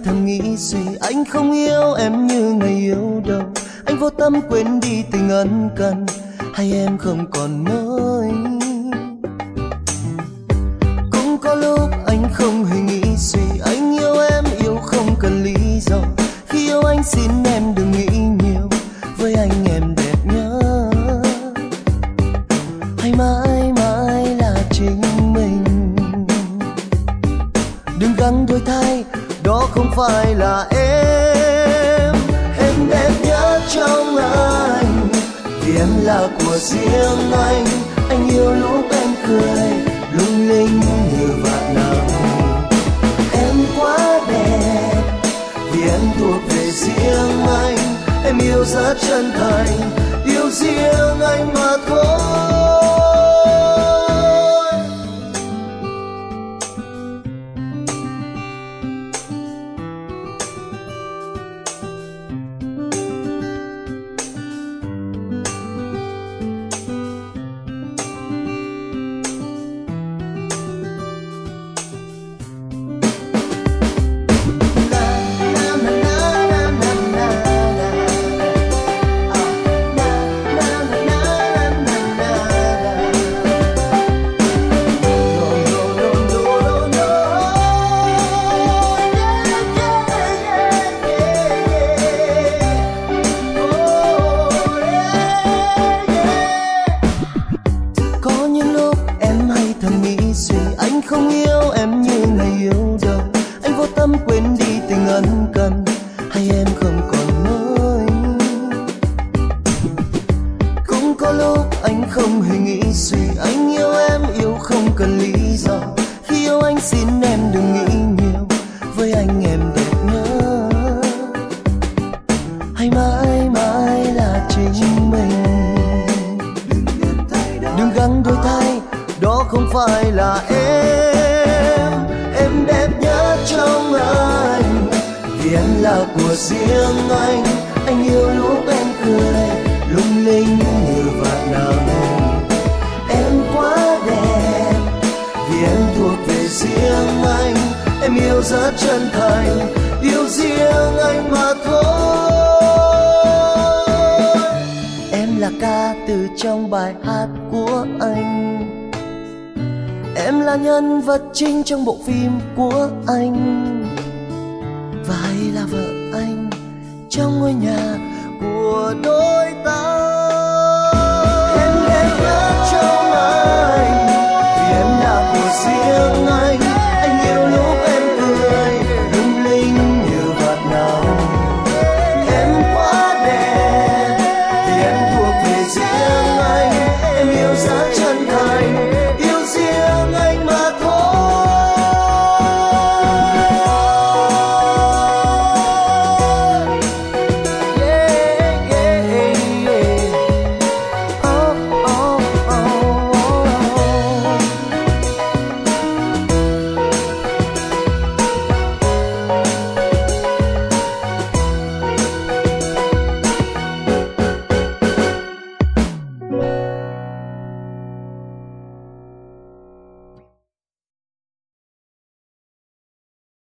thầm nghĩ suy, anh không yêu em như ngày yêu đầu. Anh vô tâm quên đi tình ân cần, hay em không còn mới. Cũng có lúc anh không hề nghĩ suy, anh yêu em yêu không cần lý do. Khi yêu anh xin em đừng nghĩ nhiều, với anh em đẹp nhất, hay mãi mãi là chính mình. Đừng gắng đổi thay, đó không phải là em. Em đẹp nhất trong anh, vì em là của riêng anh. Anh yêu lúc em cười lung linh như vạt nắng. Em quá đẹp vì em thuộc về riêng anh. Em yêu rất chân thành, yêu riêng anh mà thôi. Thầm nghĩ suy, anh không yêu em như ngày yêu đầu. Anh vô tâm quên đi tình ân cần, hay em không còn mới. Cũng có lúc anh không hề nghĩ suy, anh yêu em yêu không cần lý do. Khi yêu anh xin em đừng nghĩ nhiều, với anh em đẹp nhất, hay mãi mãi là chính mình. Đừng gắng đổi thay, đó không phải là em. Em đẹp nhất trong anh, vì em là của riêng anh. Anh yêu lúc em cười lung linh như vạt nắng. Em quá đẹp vì em thuộc về riêng anh. Em yêu rất chân thành, yêu riêng anh mà thôi. Em là ca từ trong bài hát của anh. Em là nhân vật chính trong bộ phim của anh.